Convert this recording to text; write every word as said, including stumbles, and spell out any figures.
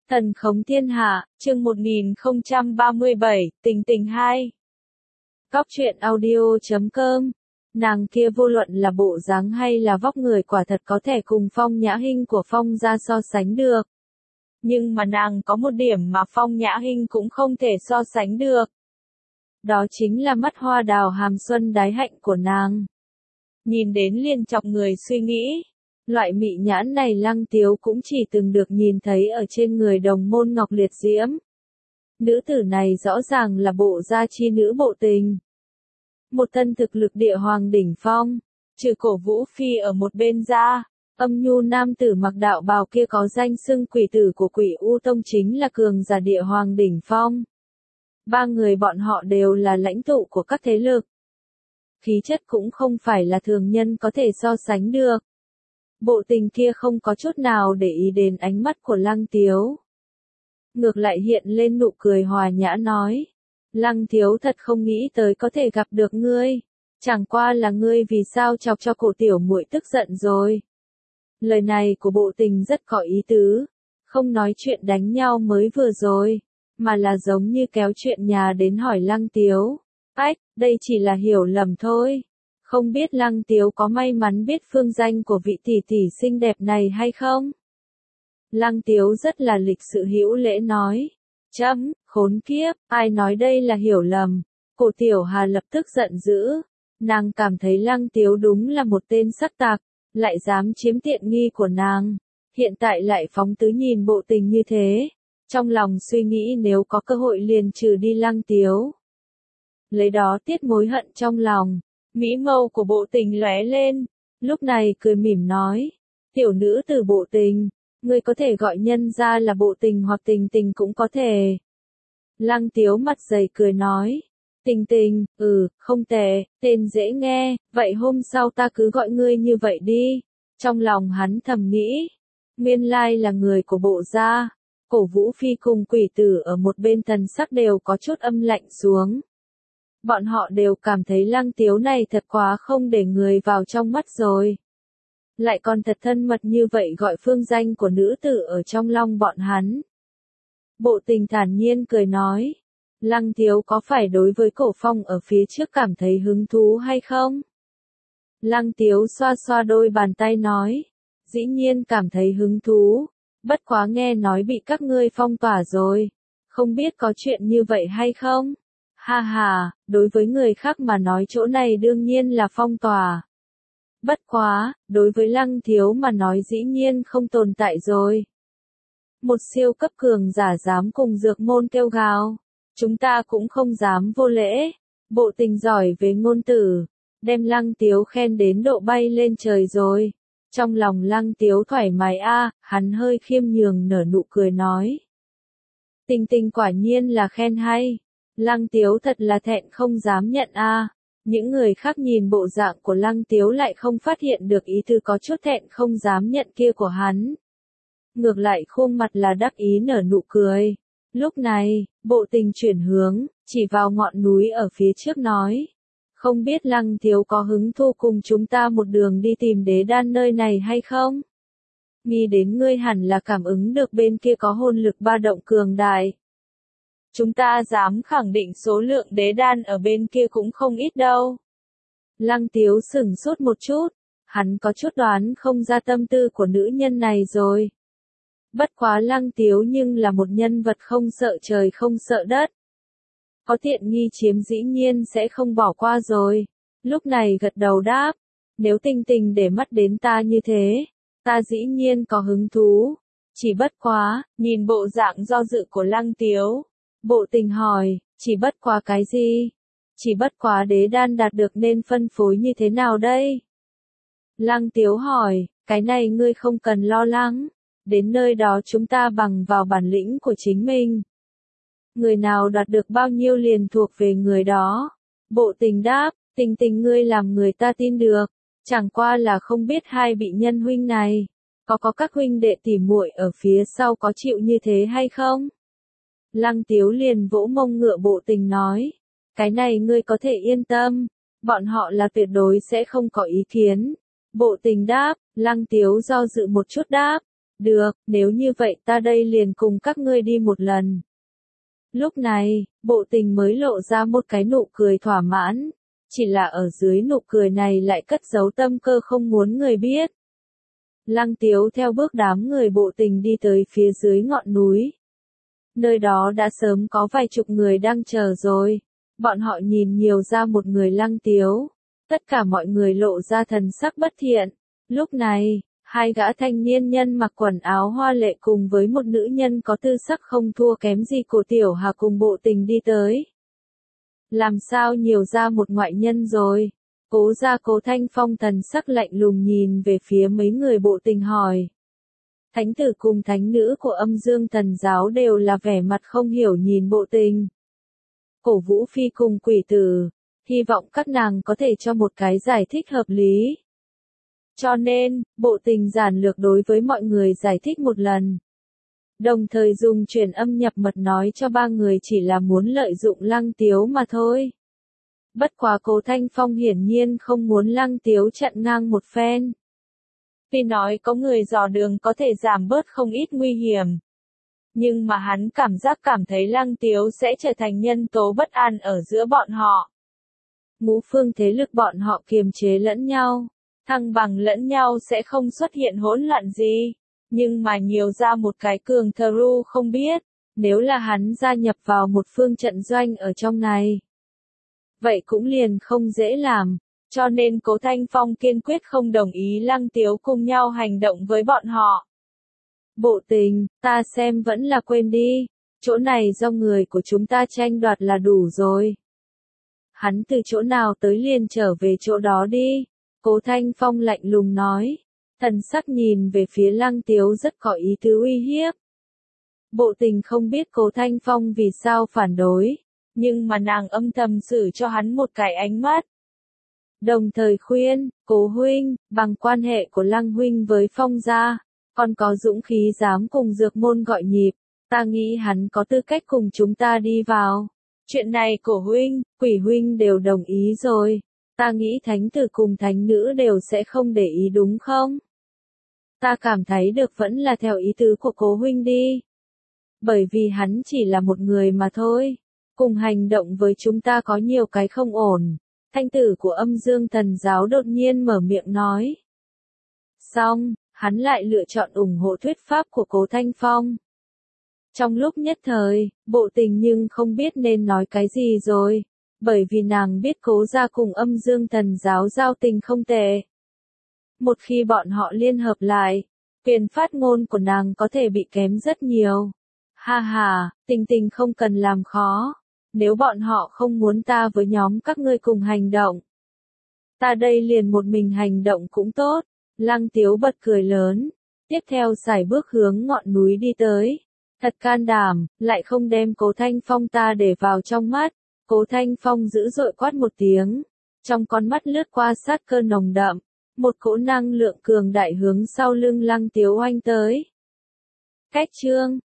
Thần khống thiên hạ, chương một nghìn không trăm ba mươi bảy, tình tình hai. Góc truyện audio chấm com. Nàng kia vô luận là bộ dáng hay là vóc người quả thật có thể cùng Phong Nhã Hinh của Phong gia so sánh được. Nhưng mà nàng có một điểm mà Phong Nhã Hinh cũng không thể so sánh được. Đó chính là mắt hoa đào hàm xuân đái hạnh của nàng. Nhìn đến liền chọc người suy nghĩ. Loại mị nhãn này Lăng Tiếu cũng chỉ từng được nhìn thấy ở trên người đồng môn Ngọc Liệt Diễm. Nữ tử này rõ ràng là bộ gia chi nữ Bộ Tình. Một thân thực lực địa hoàng đỉnh phong, trừ Cổ Vũ Phi ở một bên ra, âm nhu nam tử mặc đạo bào kia có danh xưng quỷ tử của Quỷ U Tông chính là cường giả địa hoàng đỉnh phong. Ba người bọn họ đều là lãnh tụ của các thế lực. Khí chất cũng không phải là thường nhân có thể so sánh được. Bộ Tình kia không có chút nào để ý đến ánh mắt của Lăng Tiếu. Ngược lại hiện lên nụ cười hòa nhã nói. Lăng Tiếu thật không nghĩ tới có thể gặp được ngươi. Chẳng qua là ngươi vì sao chọc cho cổ tiểu muội tức giận rồi. Lời này của Bộ Tình rất có ý tứ. Không nói chuyện đánh nhau mới vừa rồi. Mà là giống như kéo chuyện nhà đến hỏi Lăng Tiếu. Ách, đây chỉ là hiểu lầm thôi. Không biết Lăng Tiếu có may mắn biết phương danh của vị tỷ tỷ xinh đẹp này hay không? Lăng Tiếu rất là lịch sự hữu lễ nói. Chấm, khốn kiếp, ai nói đây là hiểu lầm? Cổ Tiểu Hà lập tức giận dữ. Nàng cảm thấy Lăng Tiếu đúng là một tên sắc tạc, lại dám chiếm tiện nghi của nàng. Hiện tại lại phóng tứ nhìn Bộ Tình như thế. Trong lòng suy nghĩ nếu có cơ hội liền trừ đi Lăng Tiếu. Lấy đó tiết mối hận trong lòng. Mỹ mâu của Bộ Tình lóe lên, lúc này cười mỉm nói, tiểu nữ từ Bộ Tình, ngươi có thể gọi nhân ra là Bộ Tình hoặc Tình Tình cũng có thể. Lăng Tiếu mặt dày cười nói, Tình Tình, ừ, không tệ, tên dễ nghe, vậy hôm sau ta cứ gọi ngươi như vậy đi. Trong lòng hắn thầm nghĩ, nguyên lai là người của Bộ gia. Cổ Vũ Phi cùng Quỷ Tử ở một bên thần sắc đều có chút âm lạnh xuống. Bọn họ đều cảm thấy Lăng Tiếu này thật quá không để người vào trong mắt rồi. Lại còn thật thân mật như vậy gọi phương danh của nữ tử ở trong lòng bọn hắn. Bộ Tình thản nhiên cười nói. Lăng Tiếu có phải đối với Cổ Phong ở phía trước cảm thấy hứng thú hay không? Lăng Tiếu xoa xoa đôi bàn tay nói. Dĩ nhiên cảm thấy hứng thú. Bất quá nghe nói bị các ngươi phong tỏa rồi. Không biết có chuyện như vậy hay không? Ha ha, đối với người khác mà nói chỗ này đương nhiên là phong tỏa. Bất quá, đối với Lăng Tiếu mà nói dĩ nhiên không tồn tại rồi. Một siêu cấp cường giả dám cùng dược môn kêu gào. Chúng ta cũng không dám vô lễ. Bộ Tình giỏi về ngôn từ. Đem Lăng Tiếu khen đến độ bay lên trời rồi. Trong lòng Lăng Tiếu thoải mái a, hắn hơi khiêm nhường nở nụ cười nói. Tình Tình quả nhiên là khen hay. Lăng Tiếu thật là thẹn không dám nhận a. À. Những người khác nhìn bộ dạng của Lăng Tiếu lại không phát hiện được ý tứ có chút thẹn không dám nhận kia của hắn. Ngược lại khuôn mặt là đắc ý nở nụ cười. Lúc này, Bộ Tình chuyển hướng, chỉ vào ngọn núi ở phía trước nói. Không biết Lăng Tiếu có hứng thú cùng chúng ta một đường đi tìm đế đan nơi này hay không? Nghĩ đến ngươi hẳn là cảm ứng được bên kia có hồn lực ba động cường đại. Chúng ta dám khẳng định số lượng đế đan ở bên kia cũng không ít đâu. Lăng Tiếu sửng sốt một chút, hắn có chút đoán không ra tâm tư của nữ nhân này rồi. Bất quá Lăng Tiếu nhưng là một nhân vật không sợ trời không sợ đất. Có tiện nghi chiếm dĩ nhiên sẽ không bỏ qua rồi. Lúc này gật đầu đáp, nếu Tình Tình để mắt đến ta như thế, ta dĩ nhiên có hứng thú. Chỉ bất quá, nhìn bộ dạng do dự của Lăng Tiếu. Bộ Tình hỏi, chỉ bất quá cái gì? Chỉ bất quá đế đan đạt được nên phân phối như thế nào đây? Lăng Tiếu hỏi, cái này ngươi không cần lo lắng. Đến nơi đó chúng ta bằng vào bản lĩnh của chính mình. Người nào đạt được bao nhiêu liền thuộc về người đó. Bộ Tình đáp, Tình Tình ngươi làm người ta tin được. Chẳng qua là không biết hai vị nhân huynh này. Có có các huynh đệ tỉ muội ở phía sau có chịu như thế hay không? Lăng Tiếu liền vỗ mông ngựa Bộ Tình nói. Cái này ngươi có thể yên tâm. Bọn họ là tuyệt đối sẽ không có ý kiến. Bộ Tình đáp, Lăng Tiếu do dự một chút đáp. Được, nếu như vậy ta đây liền cùng các ngươi đi một lần. Lúc này, Bộ Tình mới lộ ra một cái nụ cười thỏa mãn, chỉ là ở dưới nụ cười này lại cất giấu tâm cơ không muốn người biết. Lăng Tiếu theo bước đám người Bộ Tình đi tới phía dưới ngọn núi. Nơi đó đã sớm có vài chục người đang chờ rồi. Bọn họ nhìn nhiều ra một người Lăng Tiếu. Tất cả mọi người lộ ra thần sắc bất thiện. Lúc này, hai gã thanh niên nhân mặc quần áo hoa lệ cùng với một nữ nhân có tư sắc không thua kém gì của Tiểu Hà cùng Bộ Tình đi tới. Làm sao nhiều ra một ngoại nhân rồi? Cố gia Cố Thanh Phong thần sắc lạnh lùng nhìn về phía mấy người Bộ Tình hỏi. Thánh tử cùng thánh nữ của Âm Dương Thần giáo đều là vẻ mặt không hiểu nhìn Bộ Tình. Cổ Vũ Phi cùng Quỷ Tử, hy vọng các nàng có thể cho một cái giải thích hợp lý. Cho nên, Bộ Tình giản lược đối với mọi người giải thích một lần. Đồng thời dùng truyền âm nhập mật nói cho ba người chỉ là muốn lợi dụng Lăng Tiếu mà thôi. Bất quá Cố Thanh Phong hiển nhiên không muốn Lăng Tiếu chặn ngang một phen. Vì nói có người dò đường có thể giảm bớt không ít nguy hiểm. Nhưng mà hắn cảm giác cảm thấy Lăng Tiếu sẽ trở thành nhân tố bất an ở giữa bọn họ. Ngũ phương thế lực bọn họ kiềm chế lẫn nhau, thăng bằng lẫn nhau sẽ không xuất hiện hỗn loạn gì. Nhưng mà nhiều ra một cái cường thru không biết, nếu là hắn gia nhập vào một phương trận doanh ở trong này. Vậy cũng liền không dễ làm, cho nên Cố Thanh Phong kiên quyết không đồng ý Lăng Tiếu cùng nhau hành động với bọn họ. Bộ Tình, ta xem vẫn là quên đi, chỗ này do người của chúng ta tranh đoạt là đủ rồi. Hắn từ chỗ nào tới liền trở về chỗ đó đi, Cố Thanh Phong lạnh lùng nói. Thần sắc nhìn về phía Lăng Tiếu rất có ý tứ uy hiếp. Bộ Tình không biết Cố Thanh Phong vì sao phản đối, nhưng mà nàng âm thầm xử cho hắn một cái ánh mắt. Đồng thời khuyên, Cố huynh, bằng quan hệ của Lăng huynh với Phong gia, còn có dũng khí dám cùng Dược môn gọi nhịp, ta nghĩ hắn có tư cách cùng chúng ta đi vào. Chuyện này Cổ huynh, Quỷ huynh đều đồng ý rồi, ta nghĩ thánh tử cùng thánh nữ đều sẽ không để ý đúng không? Ta cảm thấy được vẫn là theo ý tứ của Cố huynh đi. Bởi vì hắn chỉ là một người mà thôi. Cùng hành động với chúng ta có nhiều cái không ổn. Thanh tử của Âm Dương Thần giáo đột nhiên mở miệng nói. Xong, hắn lại lựa chọn ủng hộ thuyết pháp của Cố Thanh Phong. Trong lúc nhất thời, Bộ Tình nhưng không biết nên nói cái gì rồi. Bởi vì nàng biết Cố gia cùng Âm Dương Thần giáo giao tình không tệ. Một khi bọn họ liên hợp lại, quyền phát ngôn của nàng có thể bị kém rất nhiều. Ha ha, Tình Tình không cần làm khó. Nếu bọn họ không muốn ta với nhóm các ngươi cùng hành động, ta đây liền một mình hành động cũng tốt. Lăng Tiếu bật cười lớn, tiếp theo sải bước hướng ngọn núi đi tới. Thật can đảm, lại không đem Cố Thanh Phong ta để vào trong mắt. Cố Thanh Phong dữ dội quát một tiếng, trong con mắt lướt qua sát cơ nồng đậm. Một cỗ năng lượng cường đại hướng sau lưng Lăng Tiếu oanh tới. Cách chương